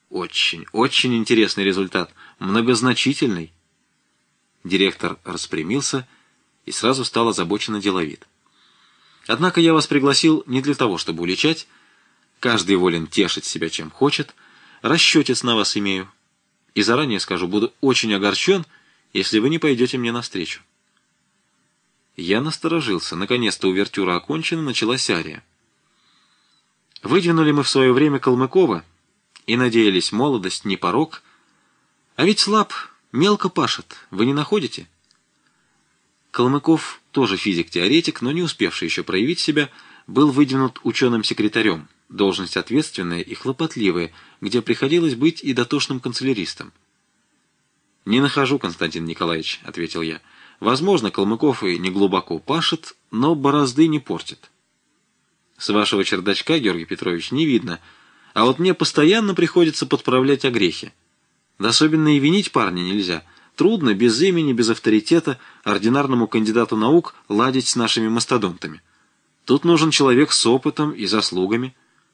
Очень, очень интересный результат, многозначительный. Директор распрямился и сразу стал озабоченно деловит. Однако я вас пригласил не для того, чтобы уличать. Каждый волен тешить себя чем хочет. Расчетец на вас имею. И заранее скажу, буду очень огорчен, если вы не пойдете мне навстречу. Я насторожился. Наконец-то увертюра окончена, началась ария. Выдвинули мы в свое время Калмыкова и надеялись, молодость не порок. А ведь слаб, мелко пашет, вы не находите? Калмыков, тоже физик-теоретик, но не успевший еще проявить себя, был выдвинут ученым-секретарем, должность ответственная и хлопотливая, где приходилось быть и дотошным канцеляристом. «Не нахожу, Константин Николаевич», — ответил я. «Возможно, Калмыков и не глубоко пашет, но борозды не портит. С вашего чердачка, Георгий Петрович, не видно, а вот мне постоянно приходится подправлять огрехи. Да особенно и винить парня нельзя. Трудно, без имени, без авторитета, ординарному кандидату наук ладить с нашими мастодонтами. Тут нужен человек с опытом и заслугами».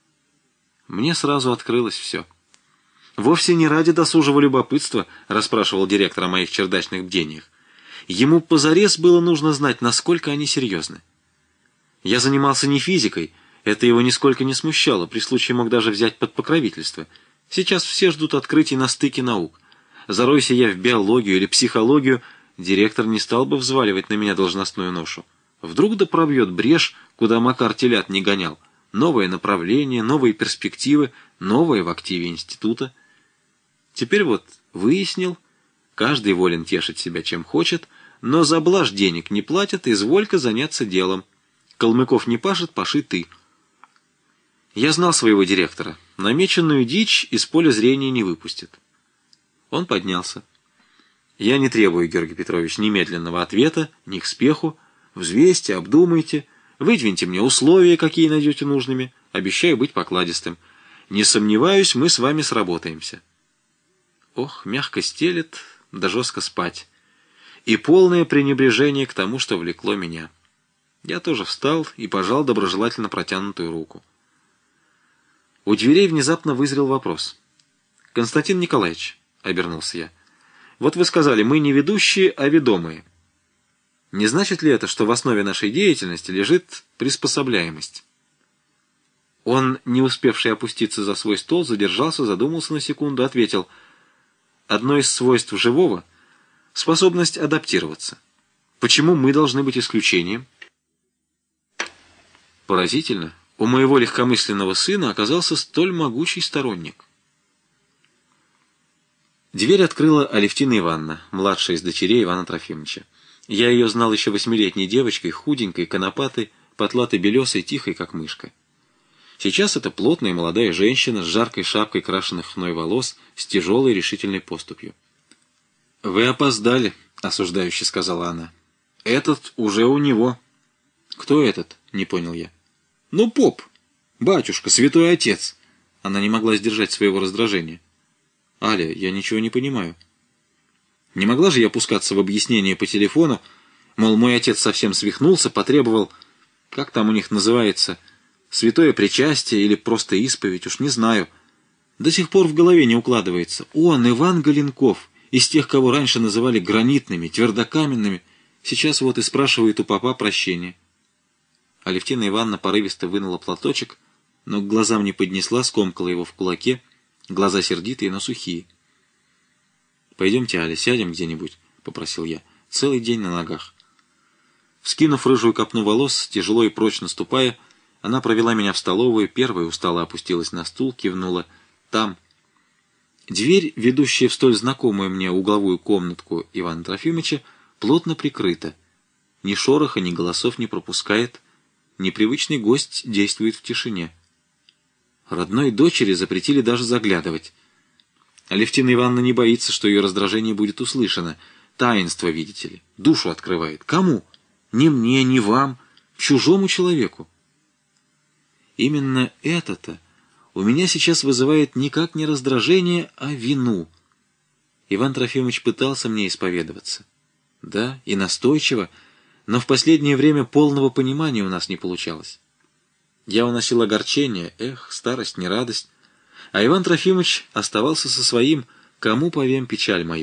Мне сразу открылось все. Вовсе не ради досужего любопытства расспрашивал директор о моих чердачных бдениях. Ему позарез было нужно знать, насколько они серьезны. Я занимался не физикой, это его нисколько не смущало, при случае мог даже взять под покровительство. Сейчас все ждут открытий на стыке наук. Заройся я в биологию или психологию, директор не стал бы взваливать на меня должностную ношу. Вдруг да пробьет брешь, куда Макар телят не гонял. Новое направление, новые перспективы, новое в активе института. Теперь вот выяснил, каждый волен тешить себя чем хочет, но за блажь денег не платят, изволь-ка заняться делом. Калмыков не пашет, паши ты. Я знал своего директора. Намеченную дичь из поля зрения не выпустит. Он поднялся. Я не требую, Георгий Петрович, немедленного ответа, ни к спеху. Взвесьте, обдумайте, выдвиньте мне условия, какие найдете нужными. Обещаю быть покладистым. Не сомневаюсь, мы с вами сработаемся. Ох, мягко стелет, да жестко спать. И полное пренебрежение к тому, что влекло меня. Я тоже встал и пожал доброжелательно протянутую руку. У дверей внезапно вызрел вопрос. «Константин Николаевич», — обернулся я, — «вот вы сказали, мы не ведущие, а ведомые. Не значит ли это, что в основе нашей деятельности лежит приспособляемость?» Он, не успевший опуститься за свой стол, задержался, задумался на секунду, ответил: «Одно из свойств живого — способность адаптироваться. Почему мы должны быть исключением?» Поразительно, у моего легкомысленного сына оказался столь могучий сторонник. Дверь открыла Алевтина Ивановна, младшая из дочерей Ивана Трофимовича. Я ее знал еще 8-летней девочкой, худенькой, конопатой, потлатой белесой, тихой, как мышка. Сейчас это плотная молодая женщина с жаркой шапкой крашеных хной волос, с тяжелой решительной поступью. «Вы опоздали», — осуждающе сказала она. «Этот уже у него». «Кто этот?» — не понял я. «Ну, поп, батюшка, святой отец». Она не могла сдержать своего раздражения. «Аля, я ничего не понимаю». Не могла же я пускаться в объяснение по телефону, мол, мой отец совсем свихнулся, потребовал, как там у них называется, святое причастие или просто исповедь, уж не знаю. До сих пор в голове не укладывается. Он, Иван Галенков, из тех, кого раньше называли гранитными, твердокаменными, сейчас вот и спрашивает у попа прощения. Алевтина Ивановна порывисто вынула платочек, но к глазам не поднесла, скомкала его в кулаке, глаза сердитые, но сухие. «Пойдемте, Аля, сядем где-нибудь», — попросил я. «Целый день на ногах». Вскинув рыжую копну волос, тяжело и прочно ступая, она провела меня в столовую, первая устало опустилась на стул, кивнула: «Там». Дверь, ведущая в столь знакомую мне угловую комнатку Ивана Трофимовича, плотно прикрыта. Ни шороха, ни голосов не пропускает. Непривычный гость действует в тишине. Родной дочери запретили даже заглядывать. Алевтина Ивановна не боится, что ее раздражение будет услышано. Таинство, видите ли, душу открывает. Кому? Ни мне, ни вам, чужому человеку. Именно это-то у меня сейчас вызывает никак не раздражение, а вину. Иван Трофимович пытался мне исповедоваться. Да, и настойчиво, но в последнее время полного понимания у нас не получалось. Я уносил огорчение, старость не радость. А Иван Трофимович оставался со своим «Кому повем печаль мою».